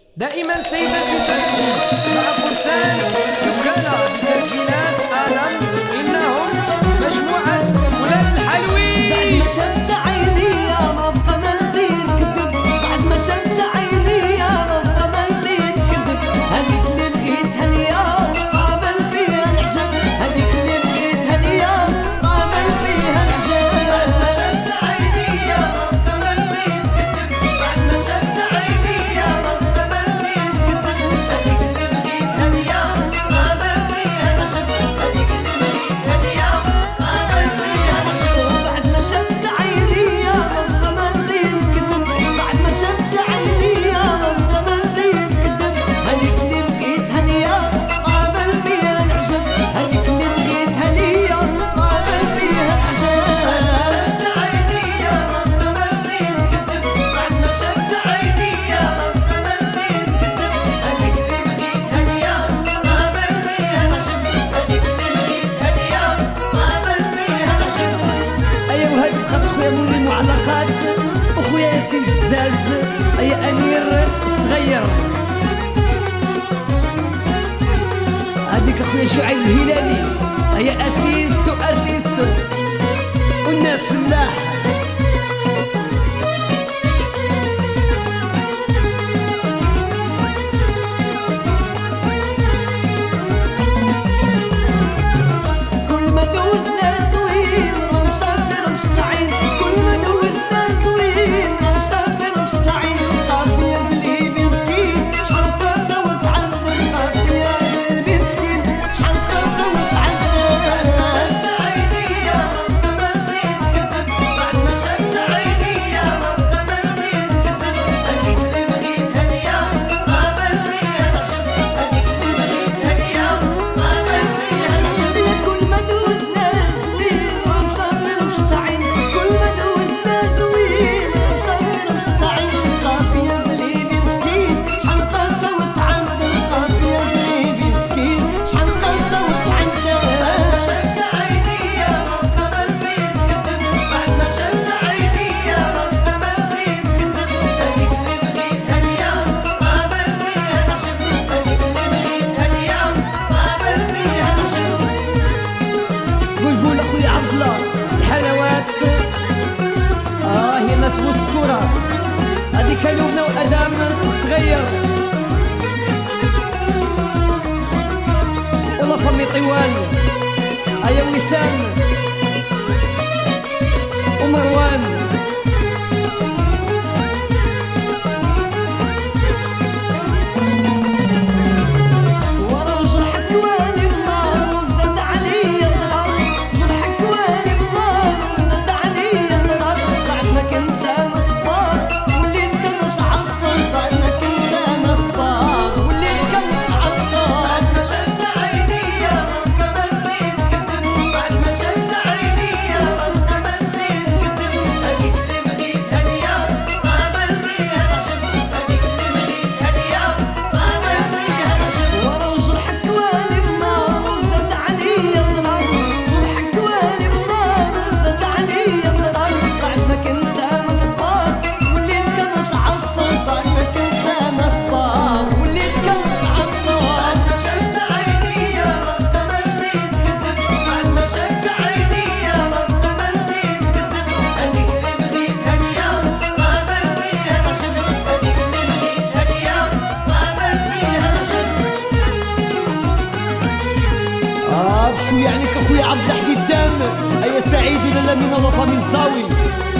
دائما سيداتي سادتي مع فرسان وكالة لتسجيلات عالم، إنهم مجموعة ولاد الحلوين. بعد ما شفت عيني يا رب ما نزيد كذب، بعد ما شفت عيني يا رب ما نزيد كذب، هذيك اللي لقيتها اليوم قابل فيها العجب، هذيك اللي لقيتها اليوم قابل فيها العجب. بعد ما شفت عيني يا رب ما نزيد كذب، بعد ما شفت عيني يا رب ما نزيد كذب، هذيك اللي لقيتها اليوم قابل فيها العجب، هذيك اللي لقيتها اليوم قابل فيها العجب. بعد ما شفت عيني يا رب ما نزيد كذب، بعد ما شفت عيني يا رب ما نزيد كذب، هذيك اللي لقيتها اليوم قابل فيها العجب، هذيك اللي لقيتها اليوم قابل فيها العجب. بعد ما شفت عيني يا رب ما نزيد كذب، بعد ما شفت عيني يا رب ما نزيد كذب، هذيك اللي لقيتها اليوم قابل فيها العجب، هذيك اللي لقيتها اليوم قابل فيها العجب. أيا وهاد بخاطر خويا مولي المعلقات وخويا ياسين الزاز، أيا أمير الصغير، هاديك أخويا شعيب الهلالي، أيا أسيس وأسيس والناس فلاح. كل ما دوزنا زوين راه مشافر مشتعين، كل ما دوزنا زوين راه مشافر مشتعين، قافية قلبي مسكين شحال قاسة وتعذب، قافية قلبي مسكين شحال قاسة وتعذب. بعد ما شفت عيني يا رب ما نزيد كذب، بعد ما شفت عيني يا رب ما نزيد كذب، هذيك اللي بغيتها اليوم قابل فيها العجب، هذيك اللي بغيتها اليوم قابل فيها العجب. يا كل ما دوزنا زوين راه مشافر مشتعين، كل ما دوزنا زوين راه مشافر مشتعين، قافية قلبي مسكين شحال قاسة وتعذب، قافية قلبي مسكين شحال قاسة وتعذب. بعد ما شفت عيني يا رب ما نزيد كذب، بعد ما شفت عيني يا رب ما نزيد كذب، هذيك اللي بغيتها اليوم قابل فيها العجب، هذيك اللي بغيتها اليوم قابل فيها العجب. قول أخويا عبد الله الحلوات، هي ناس مسكورة، هاديك لبنى وأدم صغير ولا فمي طوال، أيا وسام ومروان. ورا جرحك واني النار وزاد عليا النار، جرحك واني النار وزاد عليا النار، بعد ما كنت انا صبار وليت كنتعصب، بعد ما كنت انا صبار وليت كنتعصب. بعد ما شفت عيني يا رب ما نزيد كذب، بعد ما شفت عيني يا رب ما نزيد كذب، هذيك اللي بغيتها اليوم قابل فيها العجب، هذيك اللي بغيتها اليوم قابل فيها العجب. ورا جرحك واني النار وزاد عليا النار، جرحك واني النار وزاد عليا النار، بعد ما كنت انا صبار وليت كنتعصب، بعد ما كنت انا صبار وليت كنتعصب. بعد ما شفت عيني يا رب ما نزيد كذب، بعد ما شفت عيني يا رب ما نزيد كذب، هذيك اللي بغيتها اليوم قابل فيها العجب، هذيك اللي بغيتها اليوم قابل فيها العجب. بشوية عليك أخويا عبد الحديد الدم، أيا سعيد لالا من الله من الزاوي.